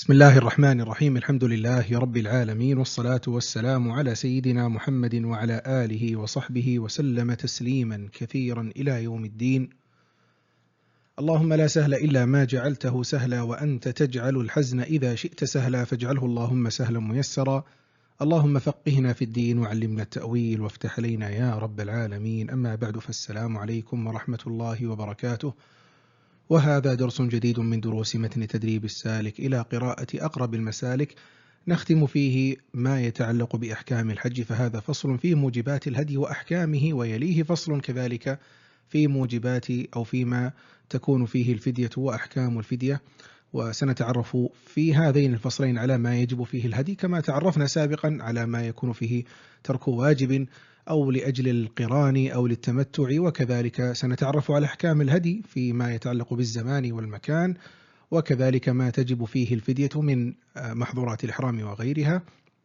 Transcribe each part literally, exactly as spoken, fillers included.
بسم الله الرحمن الرحيم. الحمد لله رب العالمين، والصلاة والسلام على سيدنا محمد وعلى آله وصحبه وسلم تسليما كثيرا إلى يوم الدين. اللهم لا سهل إلا ما جعلته سهلا، وأنت تجعل الحزن إذا شئت سهلا، فاجعله اللهم سهلا ميسرا. اللهم فقهنا في الدين وعلمنا التأويل وافتح علينا يا رب العالمين. أما بعد، فالسلام عليكم ورحمة الله وبركاته، وهذا درس جديد من دروس متن تدريب السالك إلى قراءة أقرب المسالك، نختم فيه ما يتعلق بأحكام الحج، فهذا فصل في موجبات الهدي وأحكامه، ويليه فصل كذلك في موجبات أو فيما تكون فيه الفدية وأحكام الفدية. وسنتعرف في هذين الفصلين على ما يجب فيه الهدي، كما تعرفنا سابقا على ما يكون فيه ترك واجب أو لأجل القران أو للتمتع، وكذلك سنتعرف على أحكام الهدي فيما يتعلق بالزمان والمكان، وكذلك ما تجب فيه الفدية من محظورات الإحرام وغيرها،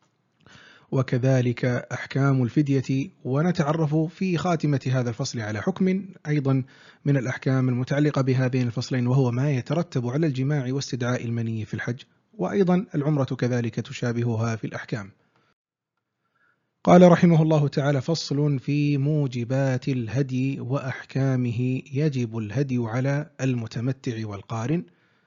وكذلك أحكام الفدية. ونتعرف في خاتمة هذا الفصل على حكم أيضا من الأحكام المتعلقة بهذين الفصلين، وهو ما يترتب على الجماع واستدعاء المني في الحج، وأيضا العمرة كذلك تشابهها في الأحكام. قال رحمه الله تعالى: فصل في موجبات الهدي وأحكامه. يجب الهدي على المتمتع والقارن.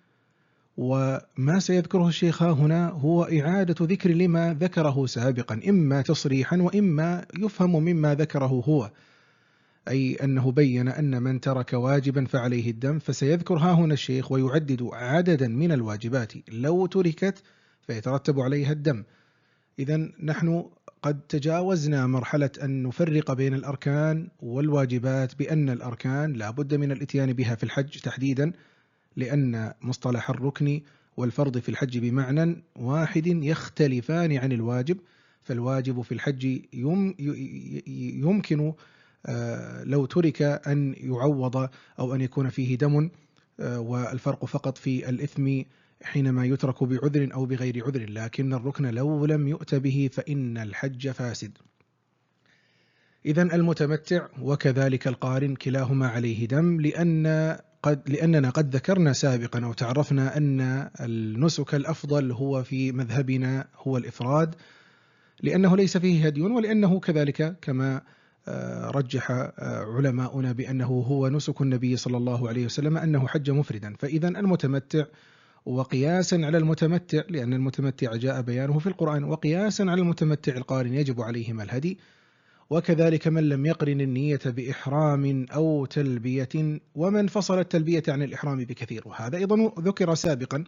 وما سيذكره الشيخ هنا هو إعادة ذكر لما ذكره سابقا، إما تصريحا وإما يفهم مما ذكره هو، أي أنه بين أن من ترك واجبا فعليه الدم، فسيذكر ها هنا الشيخ ويعدد عددا من الواجبات لو تركت فيترتب عليها الدم. إذن نحن قد تجاوزنا مرحلة أن نفرق بين الأركان والواجبات، بأن الأركان لا بد من الإتيان بها في الحج تحديدا، لأن مصطلح الركن والفرض في الحج بمعنى واحد يختلفان عن الواجب. فالواجب في الحج يمكن لو ترك أن يعوض أو أن يكون فيه دم، والفرق فقط في الإثم حينما يترك بعذر أو بغير عذر، لكن الركن لو لم يؤت به فإن الحج فاسد. إذن المتمتع وكذلك القارن كلاهما عليه دم، لأن قد لأننا قد ذكرنا سابقا أو تعرفنا أن النسك الأفضل هو في مذهبنا هو الإفراد، لأنه ليس فيه هدي، ولأنه كذلك كما رجح علماؤنا بأنه هو نسك النبي صلى الله عليه وسلم أنه حج مفردا. فإذا المتمتع، وقياسا على المتمتع، لأن المتمتع جاء بيانه في القرآن، وقياسا على المتمتع القارن يجب عليهما الهدي. وكذلك من لم يقرن النية بإحرام أو تلبية، ومن فصل التلبية عن الإحرام بكثير، وهذا أيضا ذكر سابقا.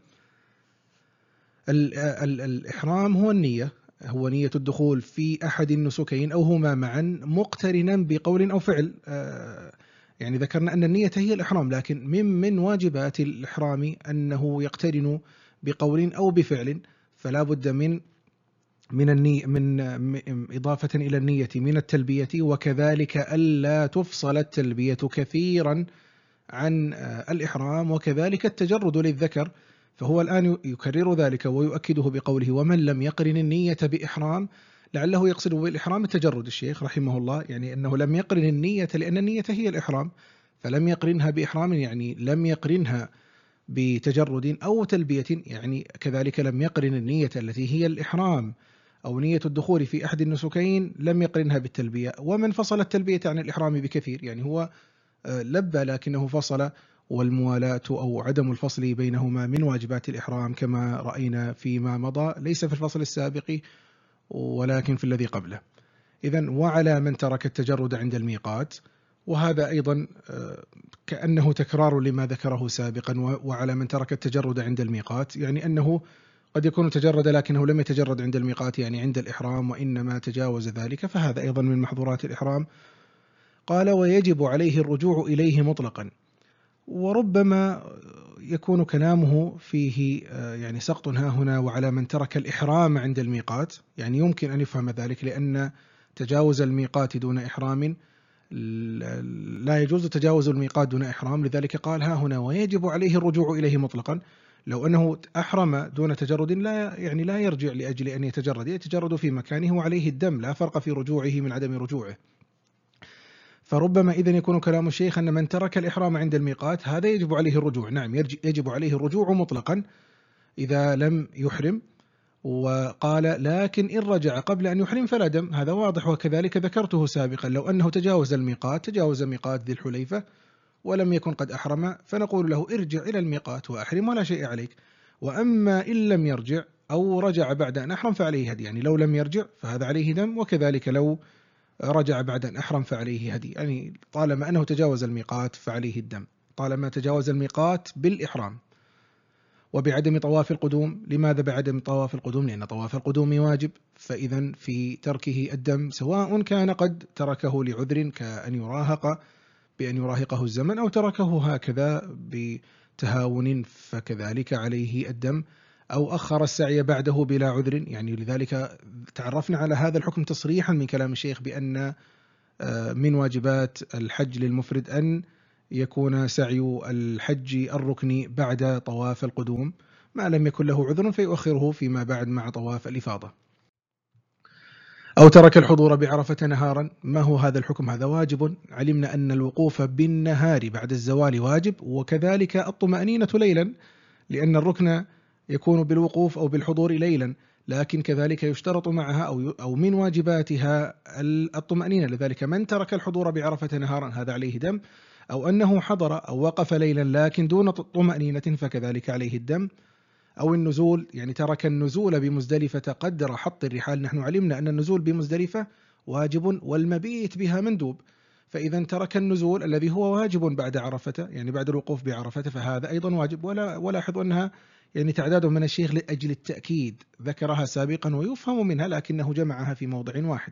ال ال الإحرام هو النية، هو نية الدخول في أحد النسكين أو هما معا مقترنا بقول أو فعل. يعني ذكرنا أن النية هي الإحرام، لكن من من واجبات الإحرام أنه يقترن بقول أو بفعل، فلا بد من من النية من إضافة إلى النية من التلبية، وكذلك ألا تفصل التلبية كثيرا عن الإحرام، وكذلك التجرد للذكر. فهو الآن يكرر ذلك ويؤكده بقوله: ومن لم يقرن النية بإحرام، لعله يقصد بالإحرام التجرد الشيخ رحمه الله، يعني أنه لم يقرن النية، لأن النية هي الإحرام، فلم يقرنها بإحرام يعني لم يقرنها بتجرد أو تلبية، يعني كذلك لم يقرن النية التي هي الإحرام أو نية الدخول في أحد النسكين لم يقرنها بالتلبية. ومن فصل التلبية عن الإحرام بكثير، يعني هو لبى لكنه فصل، والموالاة أو عدم الفصل بينهما من واجبات الإحرام كما رأينا فيما مضى، ليس في الفصل السابق ولكن في الذي قبله. إذن وعلى من ترك التجرد عند الميقات، وهذا أيضا كأنه تكرار لما ذكره سابقا. وعلى من ترك التجرد عند الميقات يعني أنه قد يكون تجرد لكنه لم يتجرد عند الميقات، يعني عند الإحرام، وإنما تجاوز ذلك، فهذا أيضا من محظورات الإحرام. قال: ويجب عليه الرجوع إليه مطلقا. وربما يكون كلامه فيه يعني سقط ها هنا: وعلى من ترك الإحرام عند الميقات، يعني يمكن أن يفهم ذلك، لأن تجاوز الميقات دون إحرام لا يجوز تجاوز الميقات دون إحرام، لذلك قال ها هنا: ويجب عليه الرجوع إليه مطلقا. لو أنه أحرم دون تجرد لا يعني لا يرجع لأجل أن يتجرد، يتجرد في مكانه وعليه الدم، لا فرق في رجوعه من عدم رجوعه. فربما إذن يكون كلام الشيخ أن من ترك الإحرام عند الميقات هذا يجب عليه الرجوع. نعم، يجب عليه الرجوع مطلقا، إذا لم يحرم، وقال لكن إن رجع قبل أن يحرم فلا دم، هذا واضح. وكذلك ذكرته سابقا لو أنه تجاوز الميقات تجاوز ميقات ذي الحليفة ولم يكن قد أحرم، فنقول له ارجع إلى الميقات وأحرم ولا شيء عليك. وأما إن لم يرجع أو رجع بعد أن أحرم فعليه هدي، يعني لو لم يرجع فهذا عليه دم، وكذلك لو رجع بعد أن أحرم فعليه هدي، يعني طالما أنه تجاوز الميقات فعليه الدم، طالما تجاوز الميقات بالإحرام. وبعدم طواف القدوم، لماذا بعدم طواف القدوم؟ لأن طواف القدوم واجب، فإذا في تركه الدم، سواء كان قد تركه لعذر كأن يراهق بأن يراهقه الزمن، أو تركه هكذا بتهاون فكذلك عليه الدم، أو أخر السعي بعده بلا عذر، يعني لذلك تعرفنا على هذا الحكم تصريحا من كلام الشيخ بأن من واجبات الحج للمفرد أن يكون سعي الحج الركني بعد طواف القدوم، ما لم يكن له عذر فيؤخره فيما بعد مع طواف الإفاضة. أو ترك الحضور بعرفة نهارا، ما هو هذا الحكم؟ هذا واجب، علمنا أن الوقوف بالنهار بعد الزوال واجب، وكذلك الطمأنينة ليلا، لأن الركن يكون بالوقوف أو بالحضور ليلا، لكن كذلك يشترط معها أو أو من واجباتها الطمأنينة، لذلك من ترك الحضور بعرفة نهارا هذا عليه دم، أو أنه حضر أو وقف ليلا لكن دون طمأنينة فكذلك عليه الدم. أو النزول، يعني ترك النزول بمزدلفة قدر حط الرحال، نحن علمنا أن النزول بمزدلفة واجب والمبيت بها مندوب، فإذا ترك النزول الذي هو واجب بعد عرفة، يعني بعد الوقوف بعرفة، فهذا أيضا واجب. ولا ولاحظ أنها يعني تعداد من الشيخ لأجل التأكيد، ذكرها سابقا ويفهم منها لكنه جمعها في موضع واحد.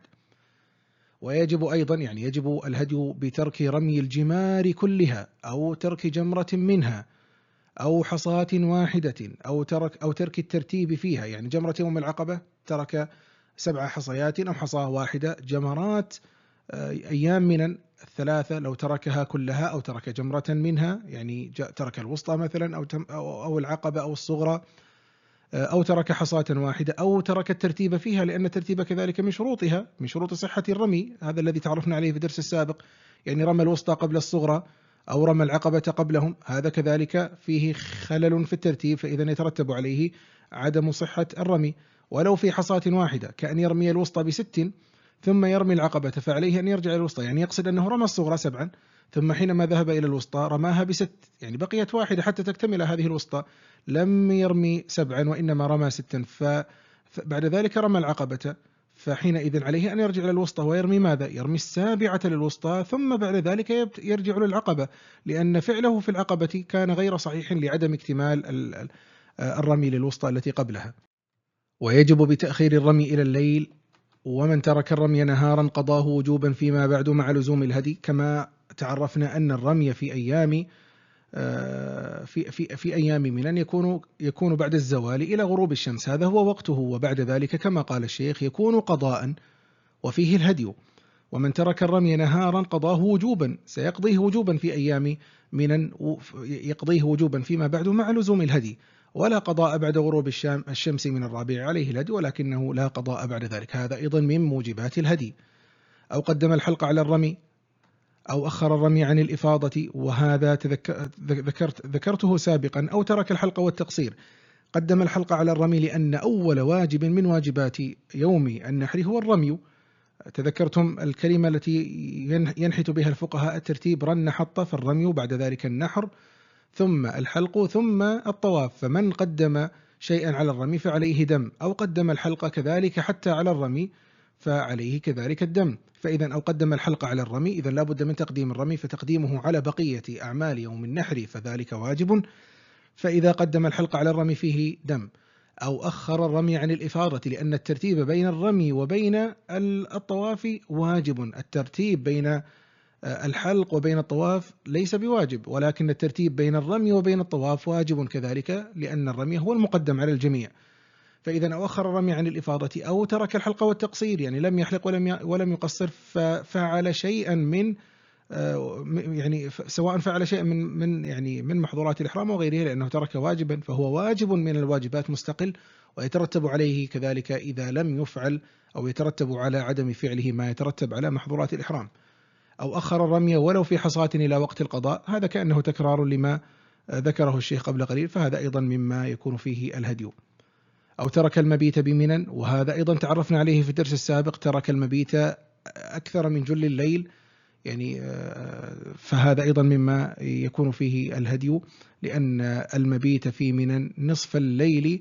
ويجب أيضا، يعني يجب الهدي بترك رمي الجمار كلها، أو ترك جمرة منها، أو حصاة واحدة، أو ترك أو ترك الترتيب فيها، يعني جمرة يوم العقبة ترك سبع حصيات أو حصاة واحدة. جمرات أيام من الثلاثة لو تركها كلها أو ترك جمرة منها، يعني ترك الوسطى مثلا أو أو العقبة أو الصغرى، أو ترك حصاة واحدة، أو ترك الترتيب فيها، لأن الترتيب كذلك من شروطها، من شروط صحة الرمي، هذا الذي تعرفنا عليه في الدرس السابق، يعني رمى الوسطى قبل الصغرى أو رمى العقبة قبلهم، هذا كذلك فيه خلل في الترتيب، فإذا يترتب عليه عدم صحة الرمي. ولو في حصاة واحدة كأن يرمي الوسطى بست ثم يرمي العقبة فعليه أن يرجع إلى الوسطى، يعني يقصد أنه رمى الصغرى سبعا ثم حينما ذهب إلى الوسطى رماها بست، يعني بقيت واحدة حتى تكتمل هذه الوسطى، لم يرمي سبعا وإنما رمى ستا، فبعد ذلك رمى العقبة، فحينئذ عليه أن يرجع إلى الوسطى ويرمي ماذا؟ يرمي السابعة للوسطى، ثم بعد ذلك يرجع للعقبة، لأن فعله في العقبة كان غير صحيح لعدم اكتمال الرمي للوسطى التي قبلها. ويجب بتأخير الرمي إلى الليل، ومن ترك الرمي نهارا قضاه وجوبا فيما بعد مع لزوم الهدي، كما تعرفنا أن الرمي في أيام في في في أيام منى يكون يكون بعد الزوال إلى غروب الشمس، هذا هو وقته، وبعد ذلك كما قال الشيخ يكون قضاء وفيه الهدي. ومن ترك الرمي نهارا قضاه وجوبا، سيقضيه وجوبا في أيام منى، يقضيه وجوبا فيما بعد مع لزوم الهدي، ولا قضاء بعد غروب الشمس من الرابع عليه الهدي، ولكنه لا قضاء بعد ذلك، هذا أيضا من موجبات الهدي. أو قدم الحلق على الرمي، أو أخر الرمي عن الإفاضة، وهذا ذكرت ذكرته سابقا. أو ترك الحلق والتقصير، قدم الحلق على الرمي لأن أول واجب من واجبات يوم النحر هو الرمي. تذكرتم الكلمة التي ينحت بها الفقهاء الترتيب رن حط، فالرمي بعد ذلك النحر ثم الحلق ثم الطواف، فمن قدم شيئا على الرمي فعليه دم، أو قدم الحلق كذلك حتى على الرمي فعليه كذلك الدم. فإذا أو قدم الحلق على الرمي، إذا لا بد من تقديم الرمي، فتقديمه على بقية أعمال يوم النحر فذلك واجب، فإذا قدم الحلق على الرمي فيه دم. أو أخر الرمي عن الإفاضة، لأن الترتيب بين الرمي وبين الطواف واجب، الترتيب بين الحلق وبين الطواف ليس بواجب، ولكن الترتيب بين الرمي وبين الطواف واجب كذلك، لأن الرمي هو المقدم على الجميع. فإذا أو أخر الرمي عن الإفاضة، أو ترك الحلق والتقصير، يعني لم يحلق ولم ولم يقصر، ففعل شيئا من يعني سواء فعل شيئا من من يعني من محظورات الإحرام وغيره، لأنه ترك واجبا فهو واجب من الواجبات مستقل، ويترتب عليه كذلك إذا لم يفعل، أو يترتب على عدم فعله ما يترتب على محظورات الإحرام. أو أخر الرمي ولو في حصاة إلى وقت القضاء، هذا كأنه تكرار لما ذكره الشيخ قبل قليل، فهذا أيضا مما يكون فيه الهدي. أو ترك المبيت بمنى، وهذا أيضا تعرفنا عليه في الدرس السابق، ترك المبيت أكثر من جل الليل، يعني فهذا أيضا مما يكون فيه الهدي، لأن المبيت في منى نصف الليل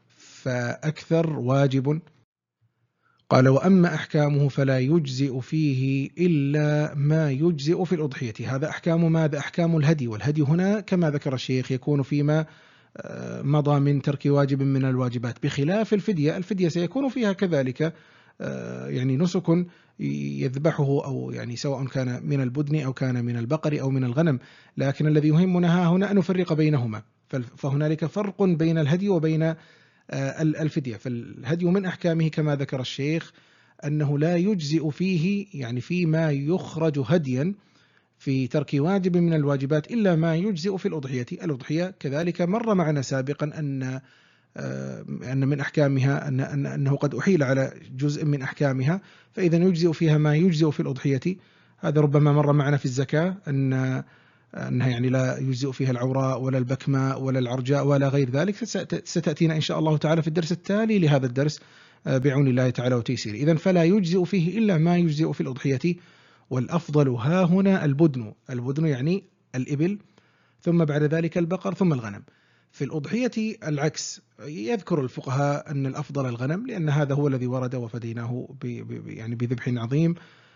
فأكثر واجب. قال: وأما أحكامه فلا يجزئ فيه إلا ما يجزئ في الأضحية. هذا أحكام ماذا؟ أحكام الهدي، والهدي هنا كما ذكر الشيخ يكون فيما مضى من ترك واجب من الواجبات، بخلاف الفدية. الفدية سيكون فيها كذلك يعني نسك يذبحه، أو يعني سواء كان من البدن أو كان من البقر أو من الغنم، لكن الذي يهمنا هنا أن نفرق بينهما. فهنالك فرق بين الهدي وبين الفدية. فالهدي من أحكامه كما ذكر الشيخ أنه لا يجزئ فيه، يعني فيما يخرج هديا في ترك واجب من الواجبات، إلا ما يجزئ في الأضحية. الأضحية كذلك مر معنا سابقا أن أن من أحكامها أن أنه قد أحيل على جزء من أحكامها، فإذا يجزئ فيها ما يجزئ في الأضحية. هذا ربما مر معنا في الزكاة أن أنها يعني لا يجزئ فيها العوراء ولا البكماء ولا العرجاء ولا غير ذلك، ستأتينا إن شاء الله تعالى في الدرس التالي لهذا الدرس بعون الله تعالى وتيسيره. إذن فلا يجزئ فيه إلا ما يجزئ في الأضحية. والأفضل ها هنا البدن. البدن يعني الإبل، ثم بعد ذلك البقر، ثم الغنم. في الأضحية العكس، يذكر الفقهاء أن الأفضل الغنم، لأن هذا هو الذي ورد وفديناه يعني بذبح عظيم،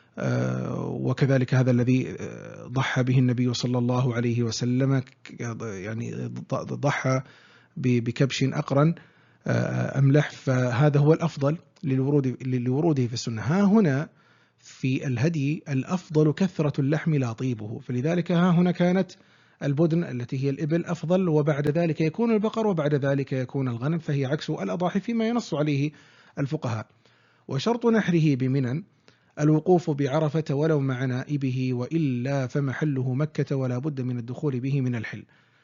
وكذلك هذا الذي ضحى به النبي صلى الله عليه وسلم، يعني ضحى بكبش أقرن أملح، فهذا هو الأفضل لوروده في السنة. ها هنا في الهدي الأفضل كثرة اللحم لا طيبه، فلذلك ها هنا كانت البدن التي هي الإبل أفضل، وبعد ذلك يكون البقر، وبعد ذلك يكون الغنم، فهي عكس الأضاحي فيما ينص عليه الفقهاء. وشرط نحره بمنى الوقوف بعرفة ولو مع نائبه، وإلا فمحله مكة، ولا بد من الدخول به من الحل.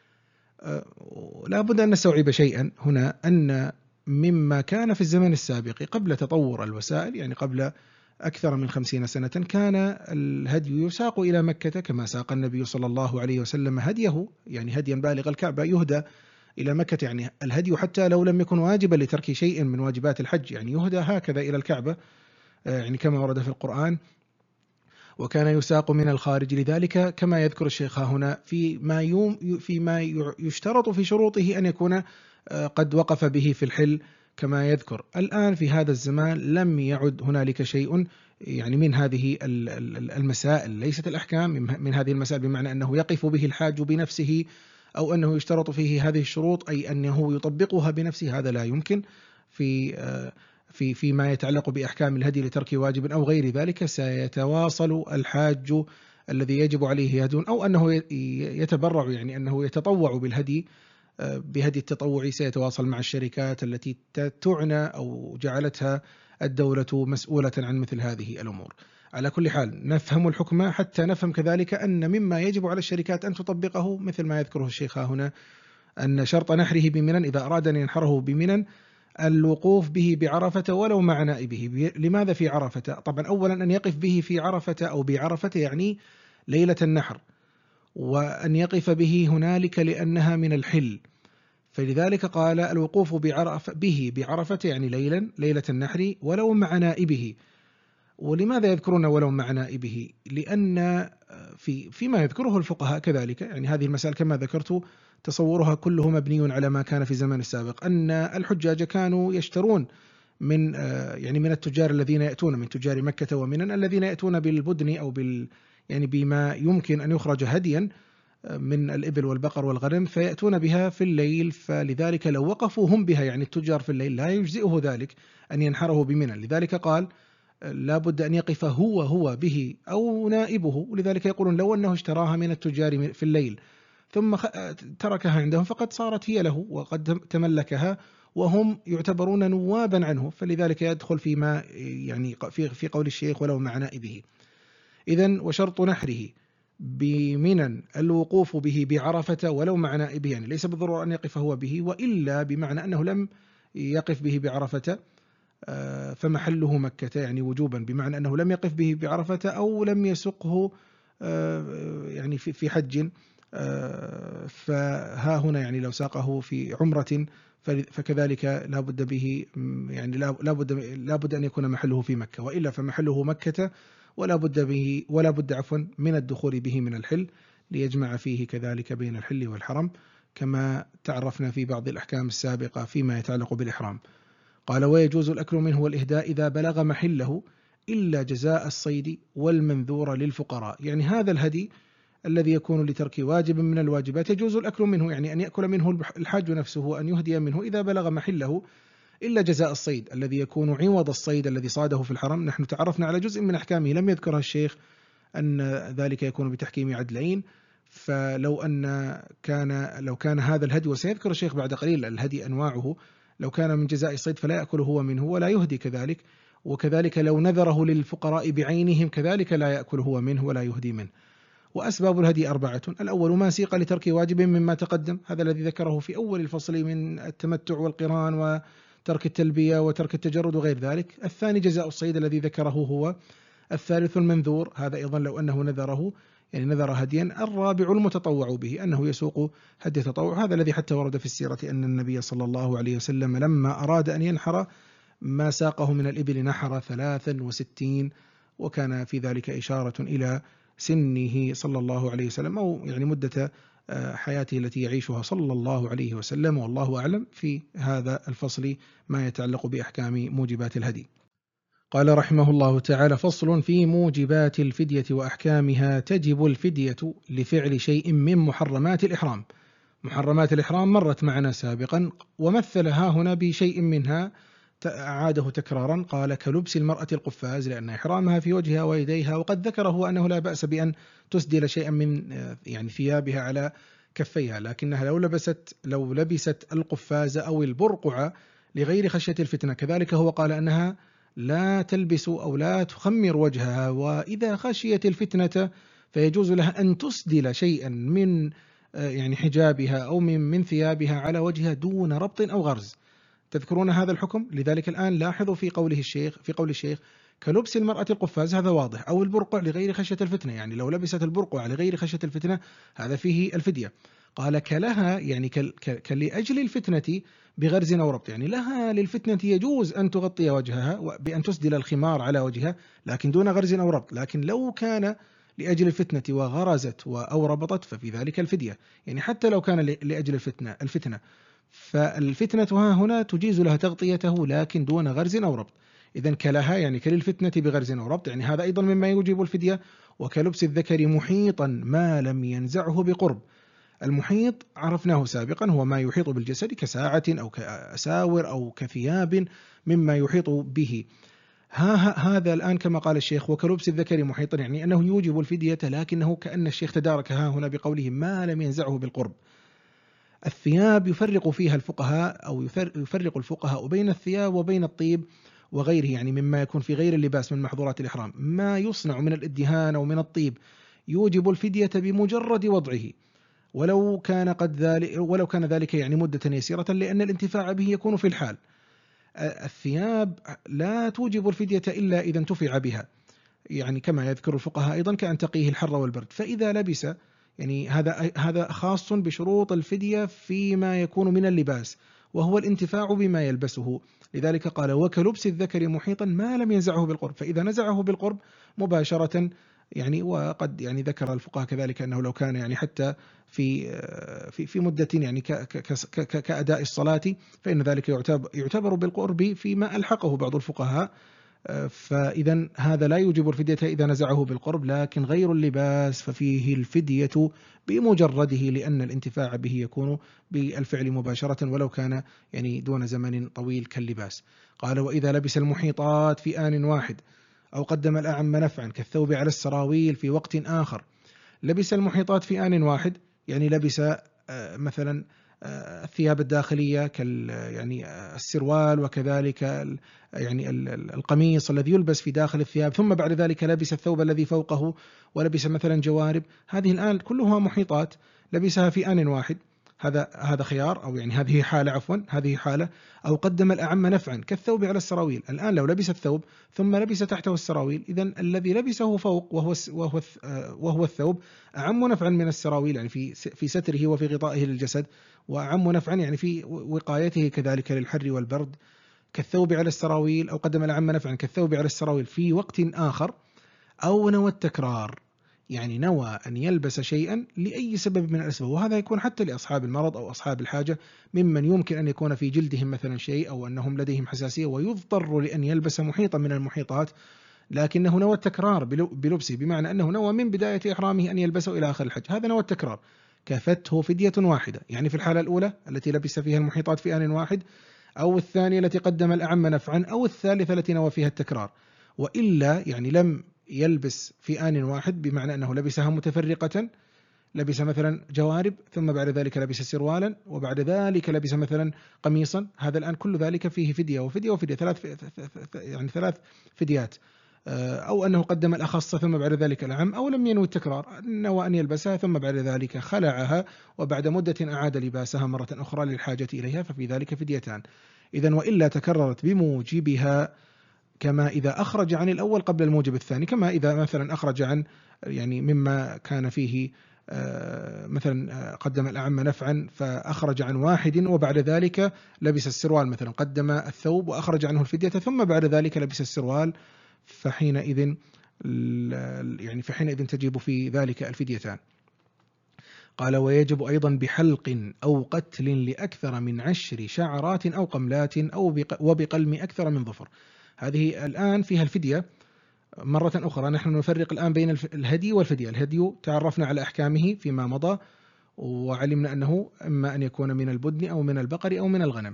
لا بد أن نستوعب شيئا هنا، أن مما كان في الزمن السابق قبل تطور الوسائل، يعني قبل أكثر من خمسين سنة، كان الهدي يساق إلى مكة كما ساق النبي صلى الله عليه وسلم هديه، يعني هديا بالغ الكعبة يهدى إلى مكة. يعني الهدي حتى لو لم يكن واجبا لترك شيء من واجبات الحج، يعني يهدى هكذا إلى الكعبة، يعني كما ورد في القرآن. وكان يساق من الخارج، لذلك كما يذكر الشيخ هنا فيما يوم فيما يشترط في شروطه أن يكون قد وقف به في الحل كما يذكر. الآن في هذا الزمان لم يعد هنالك شيء يعني من هذه المسائل، ليست الأحكام من هذه المسائل بمعنى أنه يقف به الحاج بنفسه، أو أنه يشترط فيه هذه الشروط أي أنه يطبقها بنفسه، هذا لا يمكن. في في فيما يتعلق بأحكام الهدي لترك واجب أو غير ذلك، سيتواصل الحاج الذي يجب عليه هدي، أو أنه يتبرع، يعني أنه يتطوع بالهدي بهدي التطوعي، سيتواصل مع الشركات التي تعنى أو جعلتها الدولة مسؤولة عن مثل هذه الأمور. على كل حال نفهم الحكم حتى نفهم كذلك أن مما يجب على الشركات أن تطبقه مثل ما يذكره الشيخ هنا، أن شرط نحره بمنى إذا أراد أن ينحره بمنى الوقوف به بعرفة ولو مع نائبه. لماذا في عرفة؟ طبعا أولا أن يقف به في عرفة أو بعرفة يعني ليلة النحر، وأن يقف به هنالك لأنها من الحل، فلذلك قال الوقوف بعرف به بعرفة يعني ليلا ليلة النحر ولو مع نائبه. ولماذا يذكرون ولو مع نائبه؟ لأن في فيما يذكره الفقهاء كذلك، يعني هذه المسائل كما ذكرت تصورها كله مبني على ما كان في الزمن السابق، أن الحجاج كانوا يشترون من يعني من التجار الذين يأتون من تجار مكة ومنى، الذين يأتون بالبدن أو بال يعني بما يمكن أن يخرج هديا من الإبل والبقر والغنم، فيأتون بها في الليل، فلذلك لو وقفوا هم بها يعني التجار في الليل لا يجزئه ذلك أن ينحره بمنى، لذلك قال لا بد أن يقف هو هو به أو نائبه. ولذلك يقولون لو أنه اشتراها من التجار في الليل ثم تركها عندهم فقد صارت هي له وقد تملكها، وهم يعتبرون نوابا عنه، فلذلك يدخل فيما يعني في في قول الشيخ ولو مع نائبه. إذن وشرط نحره بمنى الوقوف به بعرفة ولو مع نائبه، يعني ليس بالضرورة أن يقف هو به، وإلا بمعنى أنه لم يقف به بعرفة فمحله مكة، يعني وجوبا، بمعنى أنه لم يقف به بعرفة أو لم يسقه يعني في حج فها هنا يعني لو ساقه في عمرة فكذلك لا بد به، يعني لا بد لا بد أن يكون محله في مكة، وإلا فمحله مكة ولا بد به ولا بد عفوا من الدخول به من الحل ليجمع فيه كذلك بين الحل والحرم، كما تعرفنا في بعض الأحكام السابقة فيما يتعلق بالإحرام. قال: ويجوز الأكل منه والإهداء إذا بلغ محله إلا جزاء الصيد والمنذور للفقراء. يعني هذا الهدي الذي يكون لترك واجب من الواجبات يجوز الأكل منه، يعني أن يأكل منه الحاج نفسه، أن يهدي منه إذا بلغ محله، إلا جزاء الصيد الذي يكون عوض الصيد الذي صاده في الحرم. نحن تعرفنا على جزء من أحكامه لم يذكرها الشيخ، أن ذلك يكون بتحكيم عدلين. فلو أن كان لو كان هذا الهدي، وسيذكر الشيخ بعد قليل الهدي أنواعه، لو كان من جزاء الصيد فلا يأكل هو منه ولا يهدي كذلك، وكذلك لو نذره للفقراء بعينهم كذلك لا يأكل هو منه ولا يهدي منه. وأسباب الهدي أربعة: الأول ما سيق لترك واجب مما تقدم، هذا الذي ذكره في أول الفصل من التمتع والقران وترك التلبية وترك التجرد وغير ذلك. الثاني جزاء الصيد الذي ذكره هو. الثالث المنذور، هذا أيضا لو أنه نذره، يعني نذر هديا. الرابع المتطوع به، أنه يسوق هدي تطوع، هذا الذي حتى ورد في السيرة أن النبي صلى الله عليه وسلم لما أراد أن ينحر ما ساقه من الإبل نحر ثلاثا وستين، وكان في ذلك إشارة إلى سنه صلى الله عليه وسلم، أو يعني مدة حياته التي يعيشها صلى الله عليه وسلم، والله أعلم في هذا الفصل ما يتعلق بأحكام موجبات الهدي. قال رحمه الله تعالى: فصل في موجبات الفدية وأحكامها. تجب الفدية لفعل شيء من محرمات الإحرام. محرمات الإحرام مرت معنا سابقا، ومثلها هنا بشيء منها عاده تكرارا. قال: كلبس المرأة القفاز، لأن إحرامها في وجهها ويديها، وقد ذكره أنه لا بأس بأن تسدل شيئا من يعني ثيابها على كفيها، لكنها لو لبست لو لبست القفاز أو البرقع لغير خشية الفتنة، كذلك هو قال أنها لا تلبس أو لا تخمر وجهها، وإذا خشيت الفتنة فيجوز لها أن تسدل شيئا من يعني حجابها أو من من ثيابها على وجهها دون ربط أو غرز. تذكرون هذا الحكم؟ لذلك الآن لاحظوا في قوله الشيخ في قول الشيخ كلبس المرأة القفاز، هذا واضح، أو البرقع لغير خشية الفتنة، يعني لو لبست البرقع لغير خشية الفتنة هذا فيه الفدية. قال: كلها، يعني كلأجل الفتنة بغرز أو ربط، يعني لها للفتنة يجوز أن تغطي وجهها بأن تسدل الخمار على وجهها لكن دون غرز أو ربط، لكن لو كان لأجل الفتنة وغرزت أو ربطت ففي ذلك الفدية، يعني حتى لو كان لأجل الفتنة الفتنة فالفتنة ها هنا تجيز لها تغطيته لكن دون غرز أو ربط. إذن كلها يعني كللفتنة بغرز أو ربط، يعني هذا أيضا مما يوجب الفدية. وكلبس الذكر محيطا ما لم ينزعه بقرب. المحيط عرفناه سابقا، هو ما يحيط بالجسد كساعة أو كأساور أو كثياب مما يحيط به. ها هذا الآن كما قال الشيخ: وكلبس الذكر محيطا، يعني أنه يوجب الفدية، لكنه كأن الشيخ تدارك ها هنا بقوله ما لم ينزعه بالقرب. الثياب يفرق فيها الفقهاء أو يفرق الفقهاء بين الثياب وبين الطيب وغيره، يعني مما يكون في غير اللباس من محظورات الإحرام. ما يصنع من الإدهان أو من الطيب يوجب الفدية بمجرد وضعه، ولو كان قد ذلك ولو كان ذلك يعني مدة يسيرة، لأن الانتفاع به يكون في الحال. الثياب لا توجب الفدية إلا إذا انتفع بها، يعني كما يذكر الفقهاء أيضا كأن تقيه الحر والبرد. فإذا لبس، يعني هذا هذا خاص بشروط الفدية فيما يكون من اللباس، وهو الانتفاع بما يلبسه. لذلك قال: وكلبس الذكر محيطا ما لم ينزعه بالقرب. فإذا نزعه بالقرب مباشرة، يعني وقد يعني ذكر الفقهاء كذلك أنه لو كان يعني حتى في في في مدة يعني كأداء الصلاة فإن ذلك يعتبر بالقرب فيما ألحقه بعض الفقهاء. فإذا هذا لا يوجب الفدية إذا نزعه بالقرب، لكن غير اللباس ففيه الفدية بمجرده، لأن الانتفاع به يكون بالفعل مباشرة ولو كان يعني دون زمن طويل كاللباس. قال: وإذا لبس المحيطات في آن واحد أو قدم الأعم نفعا كالثوب على السراويل في وقت آخر. لبس المحيطات في آن واحد، يعني لبس مثلا الثياب الداخلية كال يعني السروال، وكذلك يعني القميص الذي يلبس في داخل الثياب، ثم بعد ذلك لبس الثوب الذي فوقه ولبس مثلا جوارب. هذه الآن كلها محيطات لبسها في آن واحد. هذا هذا خيار، أو يعني هذه حالة، عفوا هذه حالة. أو قدم الأعم نفعا كالثوب على السراويل. الآن لو لبس الثوب ثم لبس تحته السراويل، إذن الذي لبسه فوق وهو وهو وهو الثوب أعم نفعا من السراويل، يعني في في ستره وفي غطائه للجسد، وأعم نفعا يعني في وقايته كذلك للحر والبرد، كالثوب على السراويل. أو قدم الأعم نفعا كالثوب على السراويل في وقت آخر. أو نوى التكرار، يعني نوى أن يلبس شيئا لأي سبب من الأسباب، وهذا يكون حتى لأصحاب المرض أو أصحاب الحاجة، ممن يمكن أن يكون في جلدهم مثلا شيء، أو أنهم لديهم حساسية ويضطر لأن يلبس محيطا من المحيطات، لكنه نوى التكرار بلبسه، بمعنى أنه نوى من بداية إحرامه أن يلبسه إلى آخر الحج، هذا نوى التكرار. كفته فدية واحدة، يعني في الحالة الأولى التي لبس فيها المحيطات في آن واحد، أو الثانية التي قدم الأعم نفعا، أو الثالثة التي نوى فيها التكرار. وإلا يعني لم يلبس في آن واحد، بمعنى أنه لبسها متفرقة، لبس مثلا جوارب ثم بعد ذلك لبس سروالا وبعد ذلك لبس مثلا قميصا، هذا الآن كل ذلك فيه فدية وفدية وفدية، ثلاث يعني ثلاث فديات. أو أنه قدم الأخص ثم بعد ذلك الأعم، أو لم ينوي التكرار، نوى أن يلبسها ثم بعد ذلك خلعها وبعد مدة أعاد لباسها مرة أخرى للحاجة إليها، ففي ذلك فديتان. إذن وإلا تكررت بموجبها، كما إذا أخرج عن الأول قبل الموجب الثاني، كما إذا مثلا أخرج عن يعني مما كان فيه مثلا قدم الأعم نفعا فأخرج عن واحد وبعد ذلك لبس السروال، مثلا قدم الثوب وأخرج عنه الفدية ثم بعد ذلك لبس السروال، فحينئذ يعني فحينئذ تجب في ذلك الفديتان. قال: ويجب أيضا بحلق أو قتل لأكثر من عشر شعرات أو قملات أو وبقلم أكثر من ظفر. هذه الآن فيها الفدية مرة أخرى. نحن نفرق الآن بين الهدي والفدية. الهدي تعرفنا على أحكامه فيما مضى، وعلمنا أنه إما أن يكون من البدن أو من البقر أو من الغنم.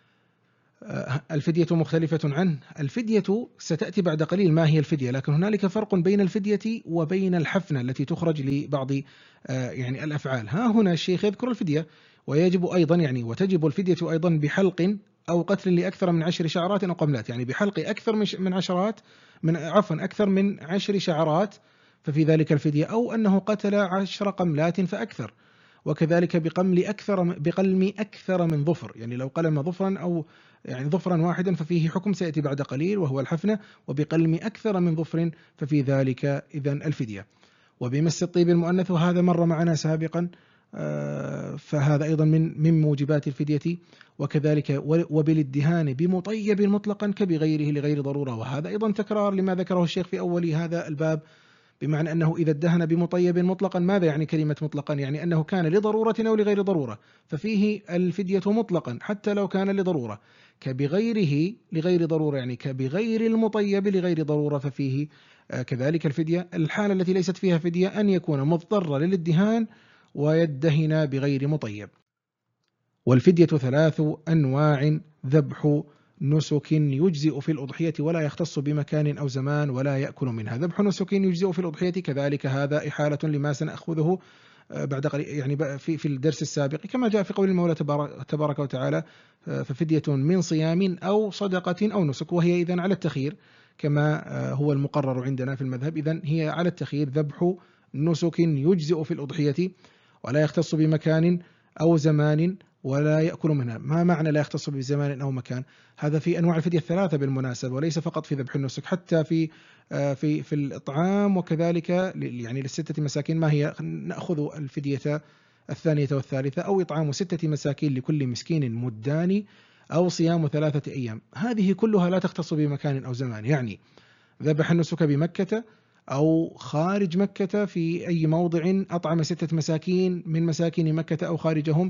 الفدية مختلفة عنه. الفدية ستأتي بعد قليل ما هي الفدية، لكن هنالك فرق بين الفدية وبين الحفنة التي تخرج لبعض يعني الأفعال. ها هنا الشيخ يذكر الفدية. ويجب أيضا يعني وتجب الفدية أيضا بحلق أو قتل لأكثر من عشر شعرات أو قملات، يعني بحلق أكثر من عشرات من عفوا أكثر من عشر شعرات ففي ذلك الفدية، أو أنه قتل عشر قملات فأكثر. وكذلك بقمل أكثر بقلم أكثر من ظفر، يعني لو قلم ظفرا أو يعني ظفرا واحدا ففيه حكم سيأتي بعد قليل وهو الحفنة، وبقلم أكثر من ظفر ففي ذلك إذن الفدية. وبمس الطيب المؤنث، وهذا مر معنا سابقا، فهذا أيضا من من موجبات الفدية. وكذلك وبالادهان بمطيب مطلقا كبغيره لغير ضرورة، وهذا أيضا تكرار لما ذكره الشيخ في أول هذا الباب، بمعنى أنه إذا ادهن بمطيب مطلقا، ماذا يعني كلمة مطلقا؟ يعني أنه كان لضرورة أو لغير ضرورة، ففيه الفدية مطلقا حتى لو كان لضرورة. كبغيره لغير ضرورة، يعني كبغير المطيب لغير ضرورة، ففيه كذلك الفدية. الحالة التي ليست فيها فدية أن يكون مضطر للادهان ويدهن بغير مطيب. والفدية ثلاث أنواع: ذبح نسك يجزئ في الأضحية ولا يختص بمكان أو زمان ولا يأكل منها. ذبح نسك يجزئ في الأضحية، كذلك هذا إحالة لما سنأخذه بعد قليل يعني في في الدرس السابق، كما جاء في قول المولى تبارك وتعالى: ففدية من صيام أو صدقة أو نسك، وهي إذن على التخيير كما هو المقرر عندنا في المذهب. إذن هي على التخيير: ذبح نسك يجزئ في الأضحية ولا يختص بمكان أو زمان ولا يأكل منها. ما معنى لا يختص بزمان أو مكان؟ هذا في أنواع الفدية الثلاثة بالمناسبة، وليس فقط في ذبح النسك، حتى في في في الإطعام، وكذلك يعني للستة مساكين. ما هي؟ نأخذ الفدية الثانية والثالثة: أو إطعام ستة مساكين لكل مسكين مدان، أو صيام ثلاثة أيام. هذه كلها لا تختص بمكان أو زمان، يعني ذبح النسك بمكة أو خارج مكة في أي موضع، أطعم ستة مساكين من مساكين مكة أو خارجهم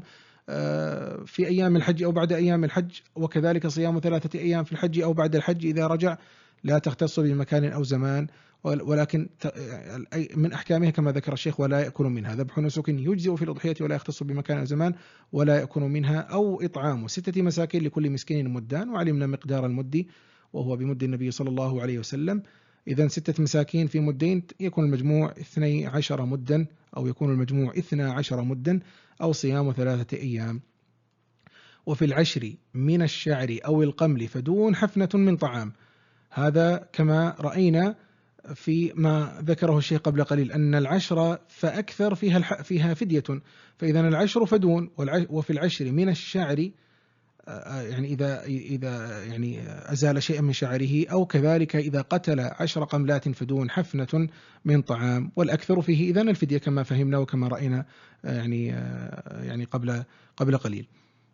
في أيام الحج أو بعد أيام الحج، وكذلك صيام ثلاثة أيام في الحج أو بعد الحج إذا رجع، لا تختص بمكان أو زمان، ولكن من أحكامها كما ذكر الشيخ: ولا يأكل منها. ذبح نسك يجزئ في الأضحية ولا يختص بمكان أو زمان ولا يأكل منها، أو إطعام ستة مساكين لكل مسكين مدان، وعلمنا مقدار المد وهو بمد النبي صلى الله عليه وسلم. إذن ستة مساكين في مدين يكون المجموع اثني عشر مدا، أو يكون المجموع اثنا عشر مدا، أو صيام ثلاثة أيام. وفي العشر من الشعر أو القمل فدون حفنة من طعام. هذا كما رأينا في ما ذكره الشيخ قبل قليل أن العشر فأكثر فيها فيها فدية، فإذا العشر فدون، وفي العشر من الشعر يعني إذا إذا يعني أزال شيئا من شعره، أو كذلك إذا قتل عشر قملات فدون حفنة من طعام، والأكثر فيه إذن الفدية كما فهمنا وكما رأينا يعني يعني قبل قبل قليل.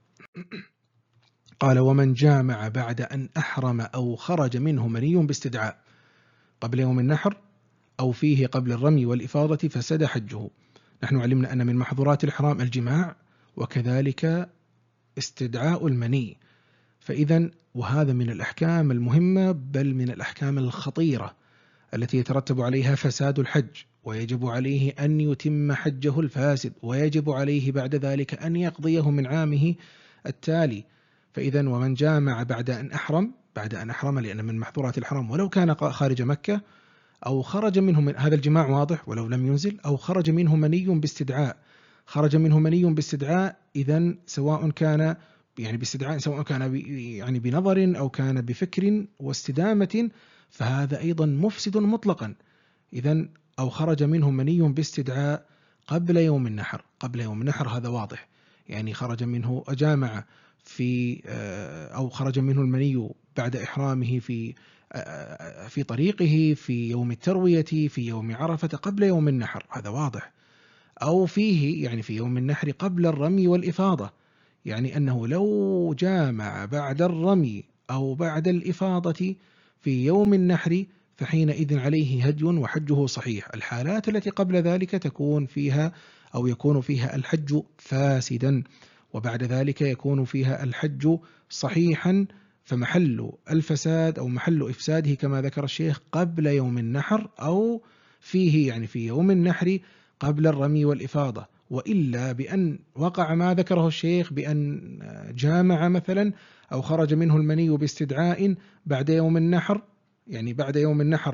قال: ومن جامع بعد أن أحرم أو خرج منه مني باستدعاء قبل يوم النحر أو فيه قبل الرمي والإفاضة فسد حجه. نحن علمنا أن من محظورات الإحرام الجماع، وكذلك استدعاء المني، فإذا وهذا من الأحكام المهمة، بل من الأحكام الخطيرة التي يترتب عليها فساد الحج، ويجب عليه أن يتم حجه الفاسد، ويجب عليه بعد ذلك أن يقضيه من عامه التالي. فإذا ومن جامع بعد أن أحرم، بعد أن أحرم لأن من محظورات الحرام ولو كان خارج مكة، أو خرج منه من هذا الجماع واضح ولو لم ينزل، أو خرج منه مني باستدعاء، خرج منه مني باستدعاء إذن سواء كان يعني باستدعاء سواء كان يعني بنظر أو كان بفكر واستدامة، فهذا أيضا مفسد مطلقا. إذن أو خرج منه مني باستدعاء قبل يوم النحر، قبل يوم النحر هذا واضح، يعني خرج منه أجامع في أو خرج منه المني بعد إحرامه في في طريقه في يوم التروية في يوم عرفة قبل يوم النحر، هذا واضح. أو فيه يعني في يوم النحر قبل الرمي والإفاضة، يعني أنه لو جامع بعد الرمي أو بعد الإفاضة في يوم النحر فحينئذ عليه هدي وحجه صحيح. الحالات التي قبل ذلك تكون فيها أو يكون فيها الحج فاسدا، وبعد ذلك يكون فيها الحج صحيحا، فمحل الفساد أو محل إفساده كما ذكر الشيخ قبل يوم النحر، أو فيه يعني في يوم النحر قبل الرمي والإفاضة. وإلا بأن وقع ما ذكره الشيخ بأن جامع مثلا أو خرج منه المني باستدعاء بعد يوم النحر، يعني بعد يوم النحر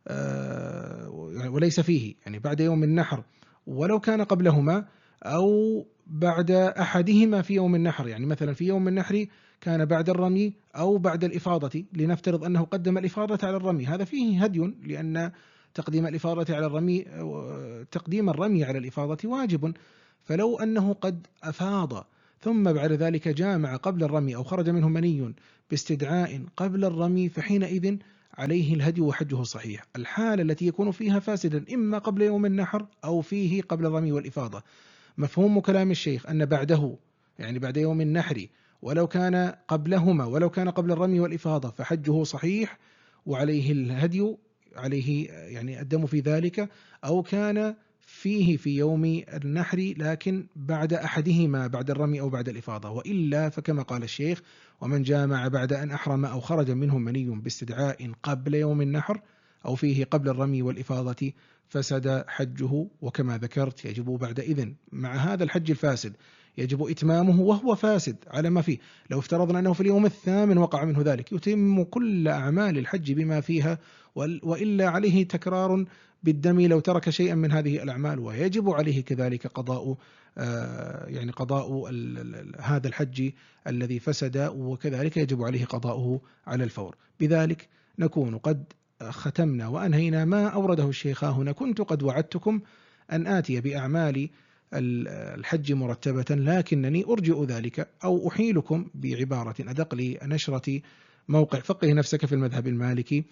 وليس فيه، يعني بعد يوم النحر ولو كان قبلهما، أو بعد أحدهما في يوم النحر، يعني مثلا في يوم النحر كان بعد الرمي أو بعد الإفاضة، لنفترض أنه قدم الإفاضة على الرمي، هذا فيه هدي، لأن تقديم الإفاضة على الرمي تقديم الرمي على الإفاضة واجب. فلو أنه قد أفاض ثم بعد ذلك جامع قبل الرمي أو خرج منه مني باستدعاء قبل الرمي فحينئذ عليه الهدي وحجه صحيح. الحالة التي يكون فيها فاسدا إما قبل يوم النحر أو فيه قبل الرمي والإفاضة. مفهوم كلام الشيخ أن بعده يعني بعد يوم النحر ولو كان قبلهما ولو كان قبل الرمي والإفاضة فحجه صحيح وعليه الهدي، عليه يعني الدم في ذلك، أو كان فيه في يوم النحر لكن بعد أحدهما بعد الرمي أو بعد الإفاضة. وإلا فكما قال الشيخ: ومن جامع بعد أن أحرم أو خرج منه مني باستدعاء قبل يوم النحر أو فيه قبل الرمي والإفاضة فسد حجه. وكما ذكرت يجب بعد إذن مع هذا الحج الفاسد يجب إتمامه وهو فاسد على ما فيه. لو افترضنا أنه في اليوم الثامن وقع منه ذلك يتم كل أعمال الحج بما فيها، وإلا عليه تكرار بالدم لو ترك شيئا من هذه الأعمال، ويجب عليه كذلك قضاء يعني قضاء هذا الحج الذي فسد، وكذلك يجب عليه قضاؤه على الفور. بذلك نكون قد ختمنا وأنهينا ما أورده الشيخ هنا. كنت قد وعدتكم أن آتي بأعمال الحج مرتبة، لكنني أرجئ ذلك أو أحيلكم بعبارة أدق لنشرة موقع فقه نفسك في المذهب المالكي،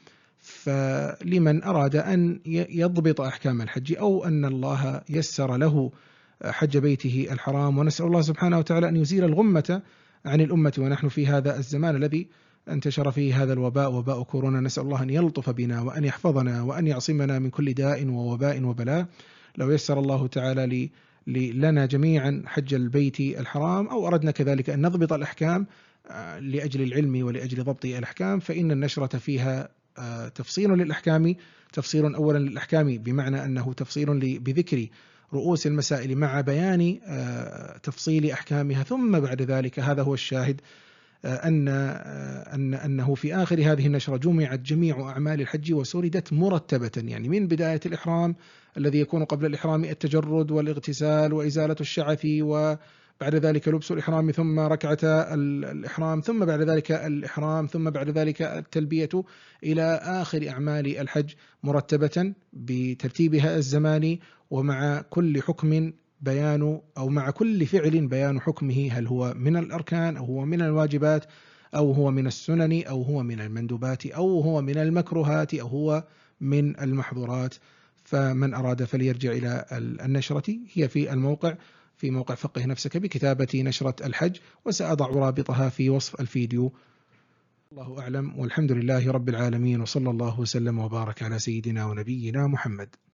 فلمن أراد أن يضبط أحكام الحج أو أن الله يسر له حج بيته الحرام. ونسأل الله سبحانه وتعالى أن يزيل الغمة عن الأمة ونحن في هذا الزمان الذي انتشر فيه هذا الوباء، وباء كورونا. نسأل الله أن يلطف بنا وأن يحفظنا وأن يعصمنا من كل داء ووباء وبلاء. لو يسر الله تعالى لي لنا جميعا حج البيت الحرام، أو أردنا كذلك أن نضبط الأحكام لأجل العلم ولأجل ضبط الأحكام، فإن النشرة فيها تفصيل للأحكام، تفصيل أولا للأحكام بمعنى أنه تفصيل بذكر رؤوس المسائل مع بيان تفصيل أحكامها، ثم بعد ذلك هذا هو الشاهد أن أن أنه في آخر هذه النشرة جمعت جميع أعمال الحج وسردت مرتبة، يعني من بداية الإحرام الذي يكون قبل الإحرام التجرد والاغتسال وإزالة الشعث وما بعد ذلك لبس الإحرام ثم ركعة الإحرام ثم بعد ذلك الإحرام ثم بعد ذلك التلبية إلى آخر أعمال الحج مرتبة بترتيبها الزماني، ومع كل حكم بيان أو مع كل فعل بيان حكمه، هل هو من الأركان أو هو من الواجبات أو هو من السنن أو هو من المندوبات أو هو من المكروهات أو هو من المحظورات. فمن أراد فليرجع إلى النشرة، هي في الموقع في موقع فقه نفسك بكتابة نشرة الحج، وسأضع رابطها في وصف الفيديو. الله أعلم، والحمد لله رب العالمين، وصلى الله وسلم وبارك على سيدنا ونبينا محمد.